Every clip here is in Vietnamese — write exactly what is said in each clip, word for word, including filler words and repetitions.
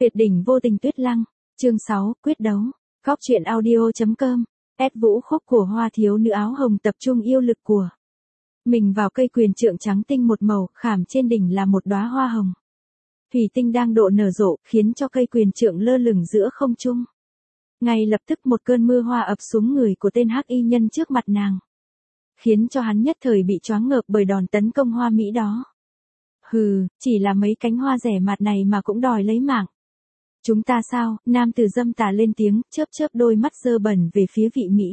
Tuyệt đỉnh vô tình tuyết lăng. Chương sáu, quyết đấu. Góc truyện audio.com. Ép vũ khúc của hoa thiếu nữ áo hồng tập trung yêu lực của mình vào cây quyền trượng trắng tinh một màu, khảm trên đỉnh là một đóa hoa hồng. Thủy tinh đang độ nở rộ, khiến cho cây quyền trượng lơ lửng giữa không trung. Ngay lập tức một cơn mưa hoa ập xuống người của tên hắc y nhân trước mặt nàng, khiến cho hắn nhất thời bị choáng ngợp bởi đòn tấn công hoa mỹ đó. Hừ, chỉ là mấy cánh hoa rẻ mạt này mà cũng đòi lấy mạng. Chúng ta sao? Nam tử dâm tà lên tiếng, chớp chớp đôi mắt dơ bẩn về phía vị Mỹ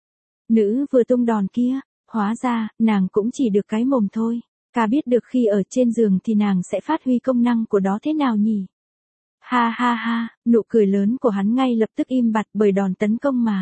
nữ vừa tung đòn kia. Hóa ra, nàng cũng chỉ được cái mồm thôi. Ca biết được khi ở trên giường thì nàng sẽ phát huy công năng của đó thế nào nhỉ? Ha ha ha, nụ cười lớn của hắn ngay lập tức im bặt bởi đòn tấn công mà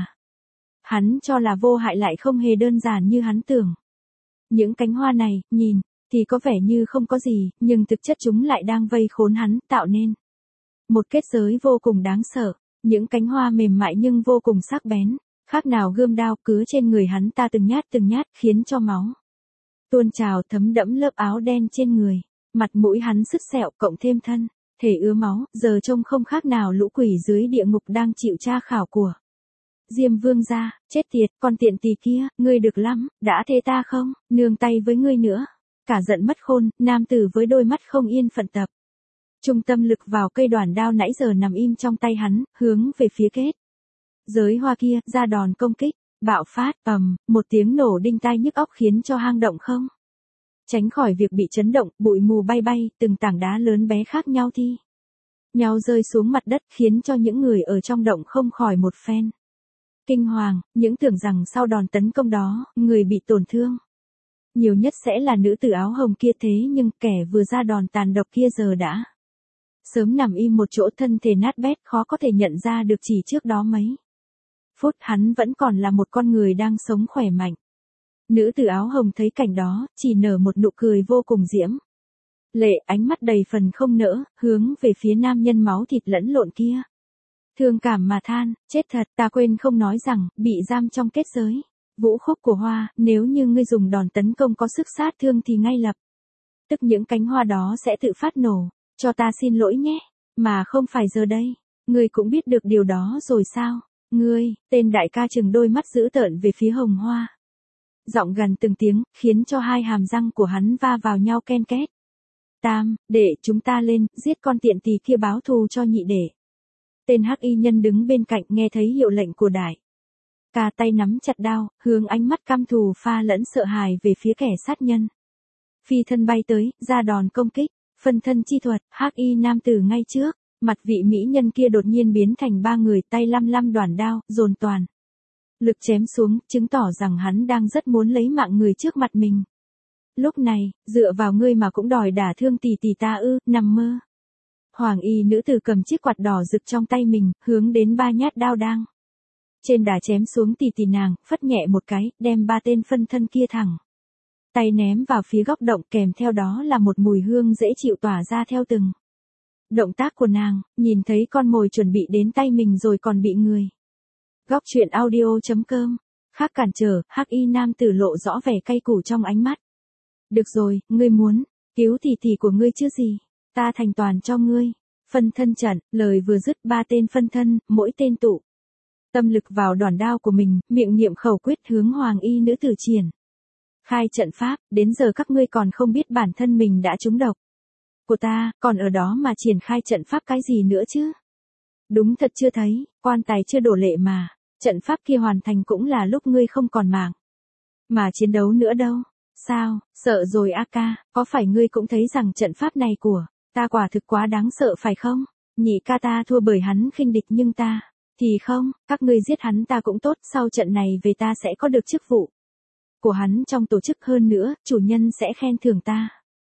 hắn cho là vô hại lại không hề đơn giản như hắn tưởng. Những cánh hoa này, nhìn thì có vẻ như không có gì, nhưng thực chất chúng lại đang vây khốn hắn, tạo nên một kết giới vô cùng đáng sợ. Những cánh hoa mềm mại nhưng vô cùng sắc bén, khác nào gươm đao, cứ trên người hắn ta từng nhát từng nhát, khiến cho máu tuôn trào thấm đẫm lớp áo đen trên người. Mặt mũi hắn sứt sẹo cộng thêm thân thể ứa máu, giờ trông không khác nào lũ quỷ dưới địa ngục đang chịu tra khảo của Diêm Vương gia. Chết tiệt, con tiện tỳ kia, ngươi được lắm, đã thế ta không nương tay với ngươi nữa. Cả giận mất khôn, nam tử với đôi mắt không yên phận tập trung tâm lực vào cây đoản đao nãy giờ nằm im trong tay hắn, hướng về phía kết giới hoa kia, ra đòn công kích. Bạo phát, ầm, một tiếng nổ đinh tai nhức óc khiến cho hang động không tránh khỏi việc bị chấn động, bụi mù bay bay, từng tảng đá lớn bé khác nhau thi nhau rơi xuống mặt đất, khiến cho những người ở trong động không khỏi một phen kinh hoàng, những tưởng rằng sau đòn tấn công đó, người bị tổn thương nhiều nhất sẽ là nữ tử áo hồng kia, thế nhưng kẻ vừa ra đòn tàn độc kia giờ đã sớm nằm im một chỗ, thân thể nát bét, khó có thể nhận ra được chỉ trước đó mấy phút hắn vẫn còn là một con người đang sống khỏe mạnh. Nữ tử áo hồng thấy cảnh đó, chỉ nở một nụ cười vô cùng diễm lệ, ánh mắt đầy phần không nỡ, hướng về phía nam nhân máu thịt lẫn lộn kia. Thương cảm mà than, chết thật, ta quên không nói rằng, bị giam trong kết giới vũ khúc của hoa, nếu như ngươi dùng đòn tấn công có sức sát thương thì ngay lập tức những cánh hoa đó sẽ tự phát nổ. Cho ta xin lỗi nhé, mà không phải giờ đây. Ngươi cũng biết được điều đó rồi sao? Ngươi, tên đại ca trừng đôi mắt dữ tợn về phía hồng hoa. Giọng gần từng tiếng, khiến cho hai hàm răng của hắn va vào nhau ken két. Tam, để chúng ta lên, giết con tiện tỳ kia báo thù cho nhị đệ. Tên hắc y nhân đứng bên cạnh nghe thấy hiệu lệnh của đại ca, tay nắm chặt đao, hướng ánh mắt căm thù pha lẫn sợ hãi về phía kẻ sát nhân. Phi thân bay tới, ra đòn công kích. Phân thân chi thuật, hắc y nam tử ngay trước mặt vị mỹ nhân kia đột nhiên biến thành ba người, tay lăm lăm đoản đao, dồn toàn lực chém xuống, chứng tỏ rằng hắn đang rất muốn lấy mạng người trước mặt mình. Lúc này, dựa vào ngươi mà cũng đòi đả thương tỷ tỷ ta ư? Nằm mơ. Hoàng y nữ tử cầm chiếc quạt đỏ rực trong tay mình, hướng đến ba nhát đao đang trên đà chém xuống tỷ tỷ nàng, phất nhẹ một cái, đem ba tên phân thân kia thẳng tay ném vào phía góc động, kèm theo đó là một mùi hương dễ chịu tỏa ra theo từng động tác của nàng. Nhìn thấy con mồi chuẩn bị đến tay mình rồi còn bị người. Góc truyện audio.com. Khác cản trở, hắc y nam tử lộ rõ vẻ cay củ trong ánh mắt. Được rồi, ngươi muốn cứu tỷ tỷ của ngươi chứ gì? Ta thành toàn cho ngươi. Phân thân trận, lời vừa dứt, ba tên phân thân, mỗi tên tụ tâm lực vào đoản đao của mình, miệng niệm khẩu quyết hướng hoàng y nữ tử triển khai trận pháp. Đến giờ các ngươi còn không biết bản thân mình đã trúng độc của ta, còn ở đó mà triển khai trận pháp cái gì nữa chứ? Đúng thật chưa thấy, quan tài chưa đổ lệ mà, trận pháp kia hoàn thành cũng là lúc ngươi không còn mạng mà chiến đấu nữa đâu. Sao, sợ rồi a ca, có phải ngươi cũng thấy rằng trận pháp này của ta quả thực quá đáng sợ phải không? Nhị ca ta thua bởi hắn khinh địch, nhưng ta thì không, các ngươi giết hắn ta cũng tốt, sau trận này về ta sẽ có được chức vụ của hắn trong tổ chức, hơn nữa, chủ nhân sẽ khen thưởng ta.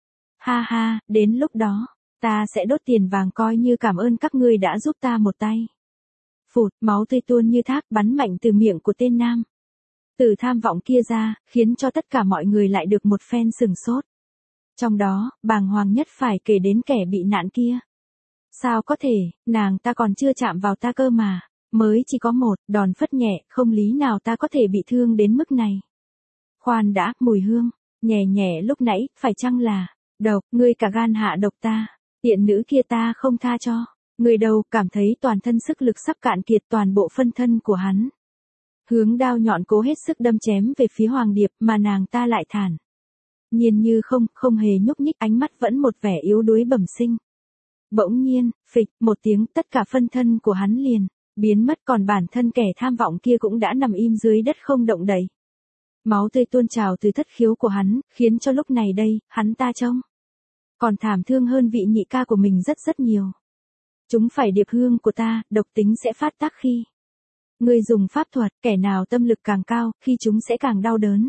Ha ha, đến lúc đó, ta sẽ đốt tiền vàng coi như cảm ơn các ngươi đã giúp ta một tay. Phụt, máu tươi tuôn như thác bắn mạnh từ miệng của tên nam tử tham vọng kia ra, khiến cho tất cả mọi người lại được một phen sừng sốt. Trong đó, bàng hoàng nhất phải kể đến kẻ bị nạn kia. Sao có thể, nàng ta còn chưa chạm vào ta cơ mà, mới chỉ có một đòn phất nhẹ, không lý nào ta có thể bị thương đến mức này. Khoan đã, mùi hương nhẹ nhẹ lúc nãy, phải chăng là độc? Ngươi cả gan hạ độc ta, tiện nữ kia ta không tha cho. Người đầu cảm thấy toàn thân sức lực sắp cạn kiệt, toàn bộ phân thân của hắn. Hướng đao nhọn cố hết sức đâm chém về phía Hoàng Điệp, mà nàng ta lại thản nhiên như không, không hề nhúc nhích, ánh mắt vẫn một vẻ yếu đuối bẩm sinh. Bỗng nhiên, phịch, một tiếng, tất cả phân thân của hắn liền biến mất, còn bản thân kẻ tham vọng kia cũng đã nằm im dưới đất không động đậy. Máu tươi tuôn trào từ thất khiếu của hắn, khiến cho lúc này đây, hắn ta trông còn thảm thương hơn vị nhị ca của mình rất rất nhiều. Chúng phải điệp hương của ta, độc tính sẽ phát tác khi ngươi dùng pháp thuật, kẻ nào tâm lực càng cao, khi chúng sẽ càng đau đớn.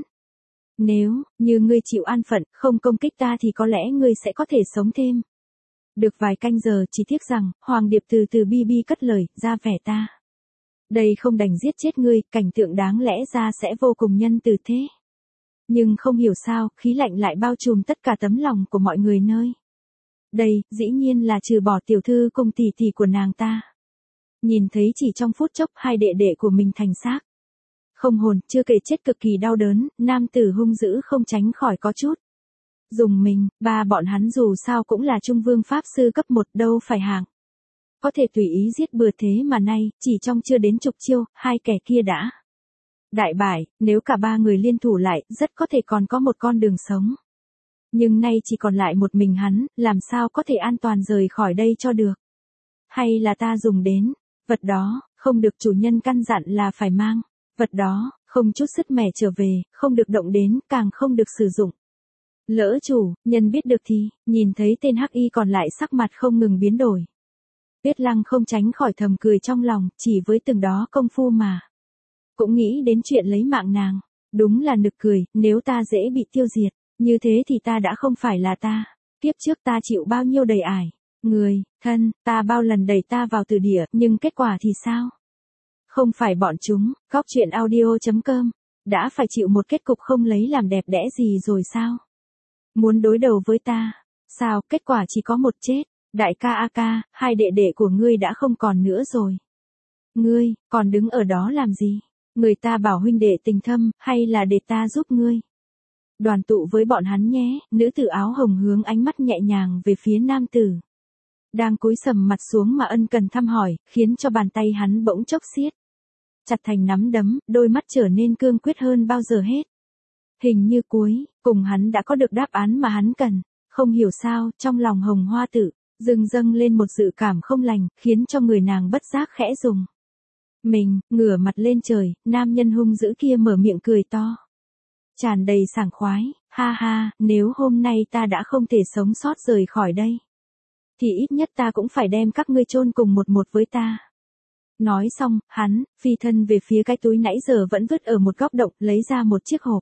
Nếu như ngươi chịu an phận, không công kích ta thì có lẽ ngươi sẽ có thể sống thêm được vài canh giờ, chỉ tiếc rằng, Hoàng Điệp từ từ bi bi cất lời, ra vẻ ta đây không đành giết chết ngươi, cảnh tượng đáng lẽ ra sẽ vô cùng nhân từ thế. Nhưng không hiểu sao, khí lạnh lại bao trùm tất cả tấm lòng của mọi người nơi đây, dĩ nhiên là trừ bỏ tiểu thư cùng tỷ tỷ của nàng ta. Nhìn thấy chỉ trong phút chốc hai đệ đệ của mình thành xác không hồn, chưa kể chết cực kỳ đau đớn, nam tử hung dữ không tránh khỏi có chút dùng mình, ba bọn hắn dù sao cũng là trung vương pháp sư cấp một, đâu phải hạng có thể tùy ý giết bừa, thế mà nay, chỉ trong chưa đến chục chiêu, hai kẻ kia đã đại bại, nếu cả ba người liên thủ lại, rất có thể còn có một con đường sống. Nhưng nay chỉ còn lại một mình hắn, làm sao có thể an toàn rời khỏi đây cho được? Hay là ta dùng đến vật đó, không được chủ nhân căn dặn là phải mang vật đó, không chút sứt mẻ trở về, không được động đến, càng không được sử dụng. Lỡ chủ nhân biết được thì, nhìn thấy tên hắc y còn lại sắc mặt không ngừng biến đổi. Tuyết Lăng không tránh khỏi thầm cười trong lòng, chỉ với từng đó công phu mà cũng nghĩ đến chuyện lấy mạng nàng. Đúng là nực cười, nếu ta dễ bị tiêu diệt, như thế thì ta đã không phải là ta. Kiếp trước ta chịu bao nhiêu đầy ải, người, thân, ta bao lần đẩy ta vào tử địa, nhưng kết quả thì sao? Không phải bọn chúng, góc truyện audio chấm com, đã phải chịu một kết cục không lấy làm đẹp đẽ gì rồi sao? Muốn đối đầu với ta, sao, kết quả chỉ có một chết. Đại ca a ca, hai đệ đệ của ngươi đã không còn nữa rồi. Ngươi, còn đứng ở đó làm gì? Người ta bảo huynh đệ tình thâm, hay là để ta giúp ngươi? Đoàn tụ với bọn hắn nhé, nữ tử áo hồng hướng ánh mắt nhẹ nhàng về phía nam tử đang cúi sầm mặt xuống mà ân cần thăm hỏi, khiến cho bàn tay hắn bỗng chốc siết chặt thành nắm đấm, đôi mắt trở nên cương quyết hơn bao giờ hết. Hình như cuối cùng hắn đã có được đáp án mà hắn cần. Không hiểu sao, trong lòng Hồng Hoa Tử dâng dâng lên một dự cảm không lành, khiến cho người nàng bất giác khẽ rùng mình, ngửa mặt lên trời, nam nhân hung dữ kia mở miệng cười to, tràn đầy sảng khoái, ha ha, nếu hôm nay ta đã không thể sống sót rời khỏi đây, thì ít nhất ta cũng phải đem các ngươi chôn cùng một một với ta. Nói xong, hắn phi thân về phía cái túi nãy giờ vẫn vứt ở một góc động, lấy ra một chiếc hộp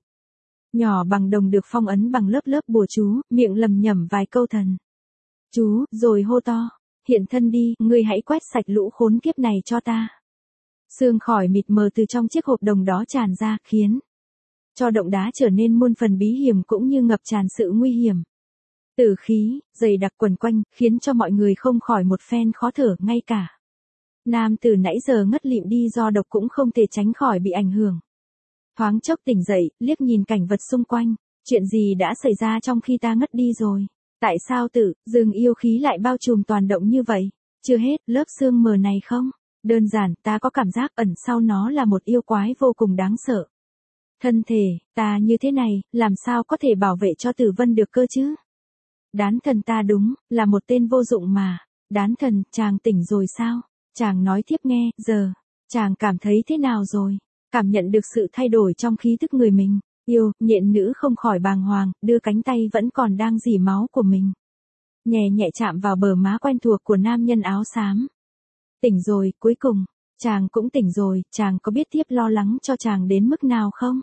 nhỏ bằng đồng được phong ấn bằng lớp lớp bùa chú, miệng lầm nhẩm vài câu thần chú, rồi hô to, hiện thân đi, ngươi hãy quét sạch lũ khốn kiếp này cho ta. Sương khỏi mịt mờ từ trong chiếc hộp đồng đó tràn ra, khiến cho động đá trở nên muôn phần bí hiểm cũng như ngập tràn sự nguy hiểm. Tử khí dày đặc quần quanh, khiến cho mọi người không khỏi một phen khó thở, ngay cả nam tử nãy giờ ngất lịm đi do độc cũng không thể tránh khỏi bị ảnh hưởng. Thoáng chốc tỉnh dậy, liếc nhìn cảnh vật xung quanh, chuyện gì đã xảy ra trong khi ta ngất đi rồi? Tại sao tự dưng yêu khí lại bao trùm toàn động như vậy? Chưa hết, lớp xương mờ này không? Đơn giản, ta có cảm giác ẩn sau nó là một yêu quái vô cùng đáng sợ. Thân thể, ta như thế này, làm sao có thể bảo vệ cho Tử Vân được cơ chứ? Đán thần ta đúng, là một tên vô dụng mà. Đán thần, chàng tỉnh rồi sao? Chàng nói tiếp nghe, giờ, chàng cảm thấy thế nào rồi? Cảm nhận được sự thay đổi trong khí thức người mình. Yêu, nhện nữ không khỏi bàng hoàng, đưa cánh tay vẫn còn đang rỉ máu của mình. Nhẹ nhẹ chạm vào bờ má quen thuộc của nam nhân áo xám. Tỉnh rồi, cuối cùng, chàng cũng tỉnh rồi, chàng có biết tiếp lo lắng cho chàng đến mức nào không?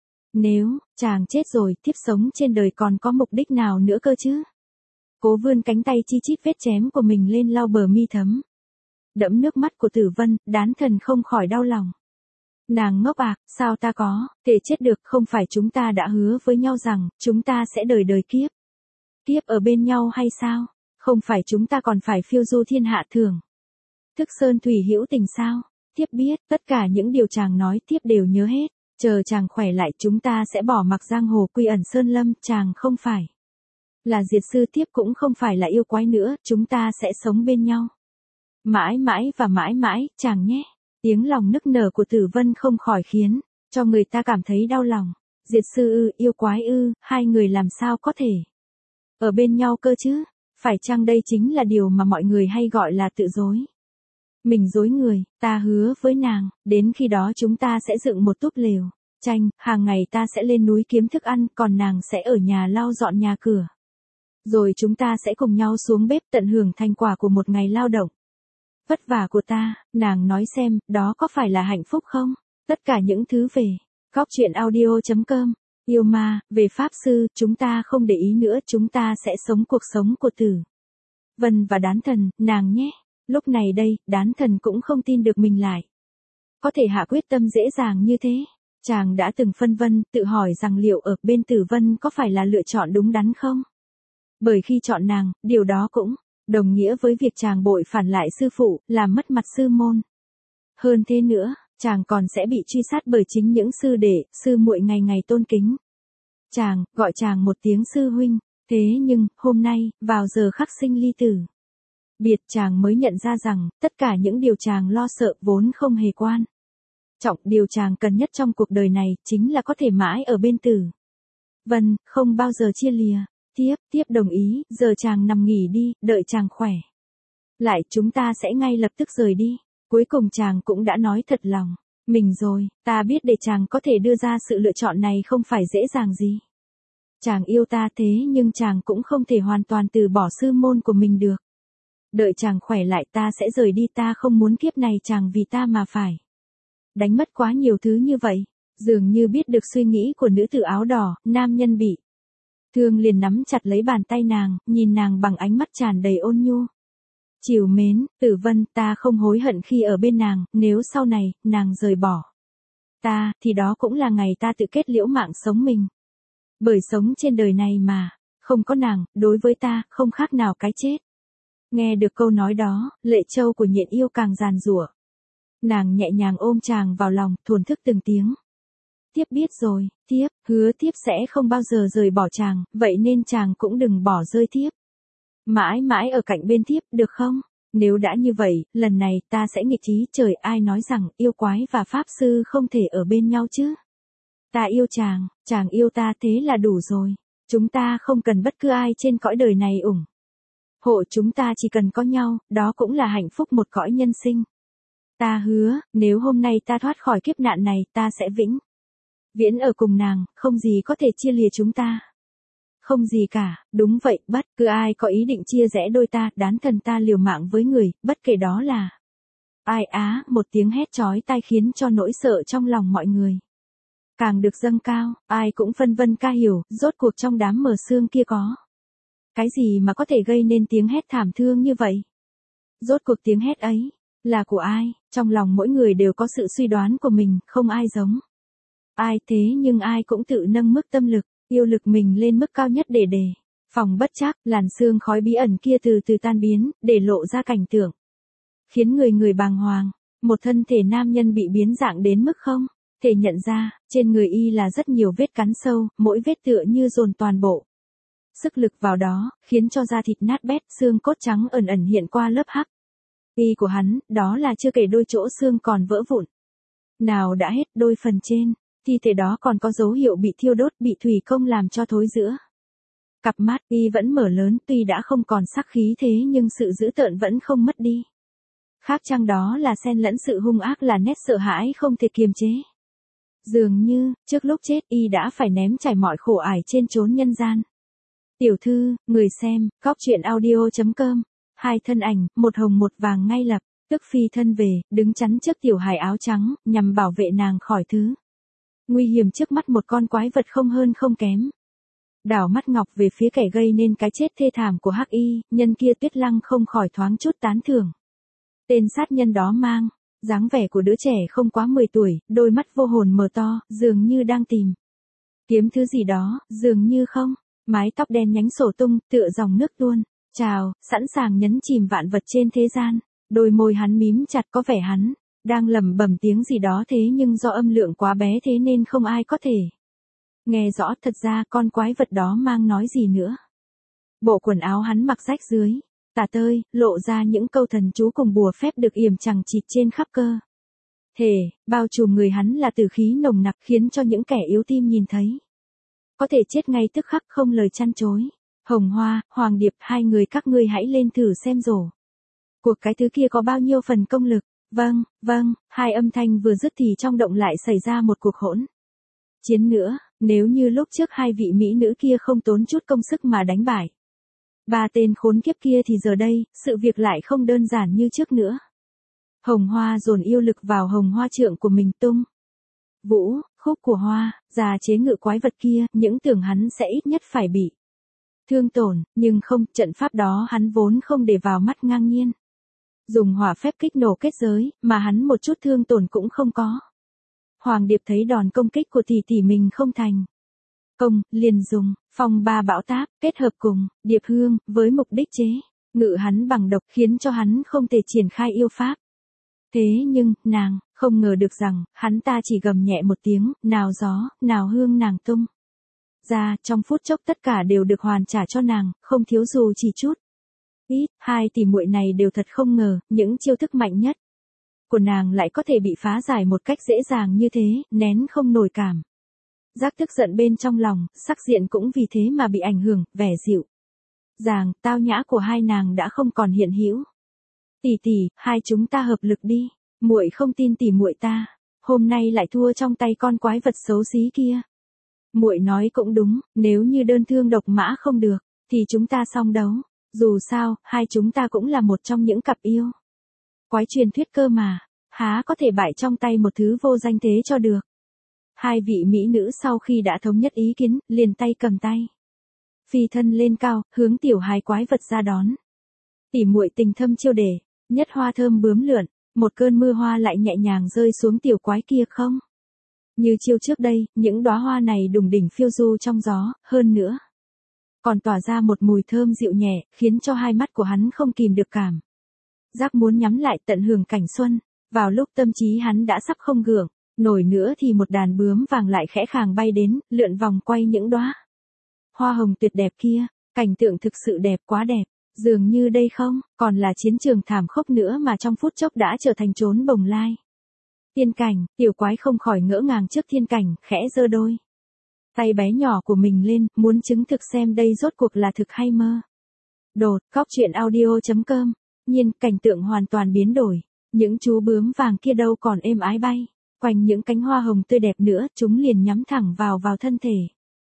Nếu, chàng chết rồi, tiếp sống trên đời còn có mục đích nào nữa cơ chứ? Cố vươn cánh tay chi chít vết chém của mình lên lau bờ mi thấm đẫm nước mắt của Tử Vân, đán thần không khỏi đau lòng. Nàng ngốc à, sao ta có thể chết được, không phải chúng ta đã hứa với nhau rằng, chúng ta sẽ đời đời kiếp. Kiếp ở bên nhau hay sao? Không phải chúng ta còn phải phiêu du thiên hạ thường. Thức sơn thủy hữu tình sao? Tiếp biết, tất cả những điều chàng nói tiếp đều nhớ hết. Chờ chàng khỏe lại chúng ta sẽ bỏ mặc giang hồ quy ẩn sơn lâm, chàng không phải là diệt sư, tiếp cũng không phải là yêu quái nữa, chúng ta sẽ sống bên nhau. Mãi mãi và mãi mãi, chàng nhé. Tiếng lòng nức nở của Tử Vân không khỏi khiến cho người ta cảm thấy đau lòng. Diệt sư ư, yêu quái ư, hai người làm sao có thể ở bên nhau cơ chứ? Phải chăng đây chính là điều mà mọi người hay gọi là tự dối? Mình dối người, ta hứa với nàng, đến khi đó chúng ta sẽ dựng một túp lều tranh, hàng ngày ta sẽ lên núi kiếm thức ăn, còn nàng sẽ ở nhà lau dọn nhà cửa. Rồi chúng ta sẽ cùng nhau xuống bếp tận hưởng thành quả của một ngày lao động vất vả của ta. Nàng nói xem, đó có phải là hạnh phúc không? Tất cả những thứ về góc truyện audio chấm com. Yêu ma, về Pháp Sư, chúng ta không để ý nữa, chúng ta sẽ sống cuộc sống của Tử Vân và Đán Thần, nàng nhé. Lúc này đây, Đán Thần cũng không tin được mình lại có thể hạ quyết tâm dễ dàng như thế. Chàng đã từng phân vân, tự hỏi rằng liệu ở bên Tử Vân có phải là lựa chọn đúng đắn không? Bởi khi chọn nàng, điều đó cũng đồng nghĩa với việc chàng bội phản lại sư phụ, làm mất mặt sư môn. Hơn thế nữa, chàng còn sẽ bị truy sát bởi chính những sư đệ, sư muội ngày ngày tôn kính chàng, gọi chàng một tiếng sư huynh. Thế nhưng, hôm nay, vào giờ khắc sinh ly tử biệt, chàng mới nhận ra rằng, tất cả những điều chàng lo sợ vốn không hề quan trọng. Điều chàng cần nhất trong cuộc đời này, chính là có thể mãi ở bên Tử Vân, không bao giờ chia lìa. Tiếp, tiếp đồng ý, giờ chàng nằm nghỉ đi, đợi chàng khỏe lại chúng ta sẽ ngay lập tức rời đi. Cuối cùng chàng cũng đã nói thật lòng mình rồi. Ta biết để chàng có thể đưa ra sự lựa chọn này không phải dễ dàng gì. Chàng yêu ta thế nhưng chàng cũng không thể hoàn toàn từ bỏ sư môn của mình được. Đợi chàng khỏe lại ta sẽ rời đi, ta không muốn kiếp này chàng vì ta mà phải đánh mất quá nhiều thứ như vậy. Dường như biết được suy nghĩ của nữ tử áo đỏ, nam nhân bị thương liền nắm chặt lấy bàn tay nàng, nhìn nàng bằng ánh mắt tràn đầy ôn nhu. Trìu mến, Tử Vân, ta không hối hận khi ở bên nàng, nếu sau này, nàng rời bỏ ta, thì đó cũng là ngày ta tự kết liễu mạng sống mình. Bởi sống trên đời này mà, không có nàng, đối với ta, không khác nào cái chết. Nghe được câu nói đó, lệ châu của Nhện Yêu càng giàn giụa. Nàng nhẹ nhàng ôm chàng vào lòng, thuần thức từng tiếng. Tiếp biết rồi, tiếp, hứa tiếp sẽ không bao giờ rời bỏ chàng, vậy nên chàng cũng đừng bỏ rơi tiếp. Mãi mãi ở cạnh bên tiếp, được không? Nếu đã như vậy, lần này ta sẽ nghịch ý. Trời, ai nói rằng yêu quái và Pháp Sư không thể ở bên nhau chứ? Ta yêu chàng, chàng yêu ta, thế là đủ rồi. Chúng ta không cần bất cứ ai trên cõi đời này ủng hộ chúng ta, chỉ cần có nhau, đó cũng là hạnh phúc một cõi nhân sinh. Ta hứa, nếu hôm nay ta thoát khỏi kiếp nạn này, ta sẽ vĩnh viễn ở cùng nàng, không gì có thể chia lìa chúng ta. Không gì cả, đúng vậy, bất cứ ai có ý định chia rẽ đôi ta, Đán Thần ta liều mạng với người, bất kể đó là ai. Á, một tiếng hét chói tai khiến cho nỗi sợ trong lòng mọi người càng được dâng cao, ai cũng phân vân ca hiểu, rốt cuộc trong đám mờ sương kia có cái gì mà có thể gây nên tiếng hét thảm thương như vậy? Rốt cuộc tiếng hét ấy là của ai? Trong lòng mỗi người đều có sự suy đoán của mình, không ai giống ai, thế nhưng ai cũng tự nâng mức tâm lực, yêu lực mình lên mức cao nhất để đề phòng bất trắc. Làn sương khói bí ẩn kia từ từ tan biến, để lộ ra cảnh tượng khiến người người bàng hoàng. Một thân thể nam nhân bị biến dạng đến mức không thể nhận ra, trên người y là rất nhiều vết cắn sâu, mỗi vết tựa như dồn toàn bộ sức lực vào đó, khiến cho da thịt nát bét, xương cốt trắng ẩn ẩn hiện qua lớp hắc y của hắn, đó là chưa kể đôi chỗ xương còn vỡ vụn. Nào đã hết, đôi phần trên thi thể đó còn có dấu hiệu bị thiêu đốt, bị thủy công làm cho thối rữa. Cặp mắt y vẫn mở lớn, tuy đã không còn sắc khí thế nhưng sự dữ tợn vẫn không mất đi. Khác chăng đó là xen lẫn sự hung ác, là nét sợ hãi không thể kiềm chế. Dường như, trước lúc chết y đã phải ném trải mọi khổ ải trên chốn nhân gian. Tiểu thư, người xem, góc truyện audio chấm com. Hai thân ảnh, một hồng một vàng ngay lập tức phi thân về, đứng chắn trước tiểu hài áo trắng, nhằm bảo vệ nàng khỏi thứ nguy hiểm trước mắt, một con quái vật không hơn không kém. Đảo mắt ngọc về phía kẻ gây nên cái chết thê thảm của hắc y, nhân kia Tuyết Lăng không khỏi thoáng chút tán thưởng. Tên sát nhân đó mang dáng vẻ của đứa trẻ không quá mười tuổi, đôi mắt vô hồn mở to, dường như đang tìm kiếm thứ gì đó, dường như không. Mái tóc đen nhánh xổ tung, tựa dòng nước tuôn trào, sẵn sàng nhấn chìm vạn vật trên thế gian. Đôi môi hắn mím chặt, có vẻ hắn đang lẩm bẩm tiếng gì đó, thế nhưng do âm lượng quá bé thế nên không ai có thể nghe rõ. Thật ra con quái vật đó mang nói gì nữa. Bộ quần áo hắn mặc rách dưới, Tả tơi, lộ ra những câu thần chú cùng bùa phép được yểm chằng chịt trên khắp cơ thể, bao trùm người hắn là tử khí nồng nặc khiến cho những kẻ yếu tim nhìn thấy có thể chết ngay tức khắc không lời chăn chối. Hồng Hoa, Hoàng Điệp, hai người các ngươi hãy lên thử xem rổ. Cuộc cái thứ kia có bao nhiêu phần công lực? Vâng, vâng, hai âm thanh vừa dứt thì trong động lại xảy ra một cuộc hỗn chiến nữa, nếu như lúc trước hai vị mỹ nữ kia không tốn chút công sức mà đánh bại ba tên khốn kiếp kia thì giờ đây, sự việc lại không đơn giản như trước nữa. Hồng Hoa dồn yêu lực vào hồng hoa trượng của mình tung. Vũ, khúc của hoa, già chế ngự quái vật kia, những tưởng hắn sẽ ít nhất phải bị thương tổn, nhưng không, trận pháp đó hắn vốn không để vào mắt ngang nhiên. Dùng hỏa phép kích nổ kết giới, mà hắn một chút thương tổn cũng không có. Hoàng Điệp thấy đòn công kích của tỷ tỷ mình không thành công, liền dùng phong ba bão táp, kết hợp cùng điệp hương, với mục đích chế ngự hắn bằng độc khiến cho hắn không thể triển khai yêu pháp. Thế nhưng, nàng, không ngờ được rằng, hắn ta chỉ gầm nhẹ một tiếng, nào gió, nào hương nàng tung ra, trong phút chốc tất cả đều được hoàn trả cho nàng, không thiếu dù chỉ chút. Ít, hai tỷ muội này đều thật không ngờ, những chiêu thức mạnh nhất của nàng lại có thể bị phá giải một cách dễ dàng như thế, nén không nổi cảm giác tức giận bên trong lòng, sắc diện cũng vì thế mà bị ảnh hưởng, vẻ dịu dàng, tao nhã của hai nàng đã không còn hiện hữu. Tỷ tỷ, hai chúng ta hợp lực đi, muội không tin tỷ muội ta, hôm nay lại thua trong tay con quái vật xấu xí kia. Muội nói cũng đúng, nếu như đơn thương độc mã không được, thì chúng ta song đấu, dù sao, hai chúng ta cũng là một trong những cặp yêu quái truyền thuyết cơ mà, há có thể bại trong tay một thứ vô danh thế cho được. Hai vị mỹ nữ sau khi đã thống nhất ý kiến, liền tay cầm tay phi thân lên cao, hướng tiểu hài quái vật ra đón. Tỉ muội tình thâm chiêu đề, nhất hoa thơm bướm lượn, một cơn mưa hoa lại nhẹ nhàng rơi xuống tiểu quái kia không. Như chiêu trước đây, những đóa hoa này đùng đỉnh phiêu du trong gió, hơn nữa còn tỏa ra một mùi thơm dịu nhẹ, khiến cho hai mắt của hắn không kìm được cảm giác muốn nhắm lại tận hưởng cảnh xuân. Vào lúc tâm trí hắn đã sắp không gượng nổi nữa thì một đàn bướm vàng lại khẽ khàng bay đến, lượn vòng quay những đóa hoa hồng tuyệt đẹp kia, cảnh tượng thực sự đẹp quá đẹp, dường như đây không còn là chiến trường thảm khốc nữa mà trong phút chốc đã trở thành chốn bồng lai tiên cảnh. Tiểu quái không khỏi ngỡ ngàng trước thiên cảnh, khẽ giơ đôi tay bé nhỏ của mình lên, muốn chứng thực xem đây rốt cuộc là thực hay mơ. Đột, góc truyện audio chấm com, nhiên cảnh tượng hoàn toàn biến đổi, những chú bướm vàng kia đâu còn êm ái bay quanh những cánh hoa hồng tươi đẹp nữa, chúng liền nhắm thẳng vào vào thân thể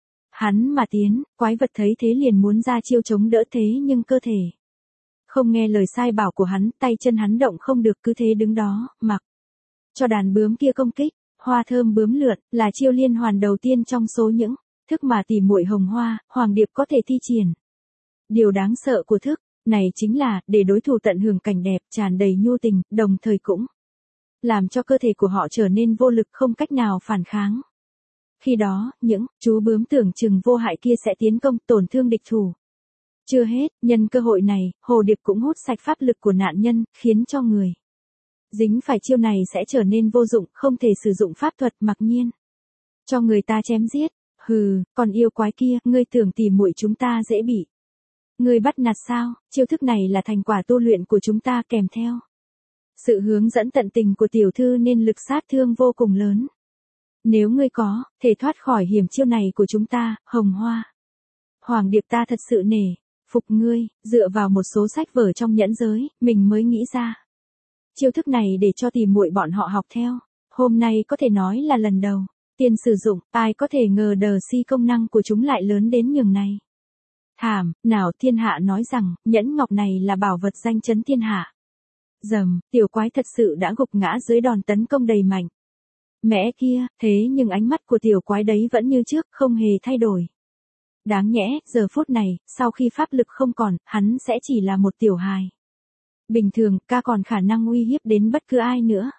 hắn mà tiến. Quái vật thấy thế liền muốn ra chiêu chống đỡ, thế nhưng cơ thể không nghe lời sai bảo của hắn, tay chân hắn động không được, cứ thế đứng đó, mặc cho đàn bướm kia công kích. Hoa thơm bướm lượn là chiêu liên hoàn đầu tiên trong số những thức mà tỷ muội Hồng Hoa, Hoàng Điệp có thể thi triển. Điều đáng sợ của thức này chính là để đối thủ tận hưởng cảnh đẹp tràn đầy nhu tình, đồng thời cũng làm cho cơ thể của họ trở nên vô lực, không cách nào phản kháng. Khi đó, những chú bướm tưởng chừng vô hại kia sẽ tiến công, tổn thương địch thủ. Chưa hết, nhân cơ hội này, Hồ Điệp cũng hút sạch pháp lực của nạn nhân, khiến cho người dính phải chiêu này sẽ trở nên vô dụng, không thể sử dụng pháp thuật, mặc nhiên cho người ta chém giết. Hừ, còn yêu quái kia, ngươi tưởng tỉ muội chúng ta dễ bị ngươi bắt nạt sao? Chiêu thức này là thành quả tu luyện của chúng ta, kèm theo sự hướng dẫn tận tình của tiểu thư nên lực sát thương vô cùng lớn. Nếu ngươi có thể thoát khỏi hiểm chiêu này của chúng ta, Hồng Hoa, Hoàng Điệp, ta thật sự nể phục ngươi. Dựa vào một số sách vở trong nhẫn giới, mình mới nghĩ ra chiêu thức này để cho tỉ muội bọn họ học theo. Hôm nay có thể nói là lần đầu tiên sử dụng, ai có thể ngờ đờ si công năng của chúng lại lớn đến nhường này. Thảm, nào thiên hạ nói rằng, nhẫn ngọc này là bảo vật danh chấn thiên hạ. Dầm, tiểu quái thật sự đã gục ngã dưới đòn tấn công đầy mạnh mẽ kia, thế nhưng ánh mắt của tiểu quái đấy vẫn như trước, không hề thay đổi. Đáng nhẽ, giờ phút này, sau khi pháp lực không còn, hắn sẽ chỉ là một tiểu hài bình thường, ca còn khả năng uy hiếp đến bất cứ ai nữa.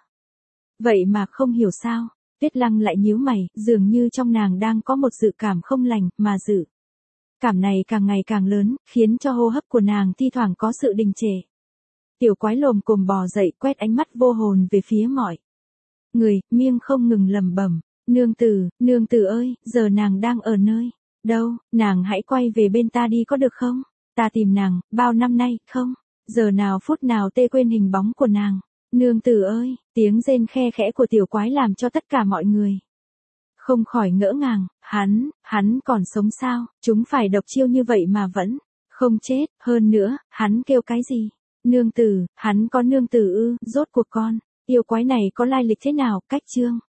Vậy mà không hiểu sao, Tuyết Lăng lại nhíu mày, dường như trong nàng đang có một dự cảm không lành, mà dự cảm này càng ngày càng lớn, khiến cho hô hấp của nàng thi thoảng có sự đình trệ. Tiểu quái lồm cồm bò dậy, quét ánh mắt vô hồn về phía mọi người, miệng không ngừng lẩm bẩm, nương tử, nương tử ơi, giờ nàng đang ở nơi đâu, nàng hãy quay về bên ta đi có được không? Ta tìm nàng, bao năm nay, không, giờ nào phút nào tê quên hình bóng của nàng. Nương tử ơi, tiếng rên khe khẽ của tiểu quái làm cho tất cả mọi người không khỏi ngỡ ngàng, hắn, hắn còn sống sao, chúng phải độc chiêu như vậy mà vẫn không chết, hơn nữa, hắn kêu cái gì? Nương tử, hắn có nương tử ư, rốt cuộc con, yêu quái này có lai lịch thế nào, cách chương.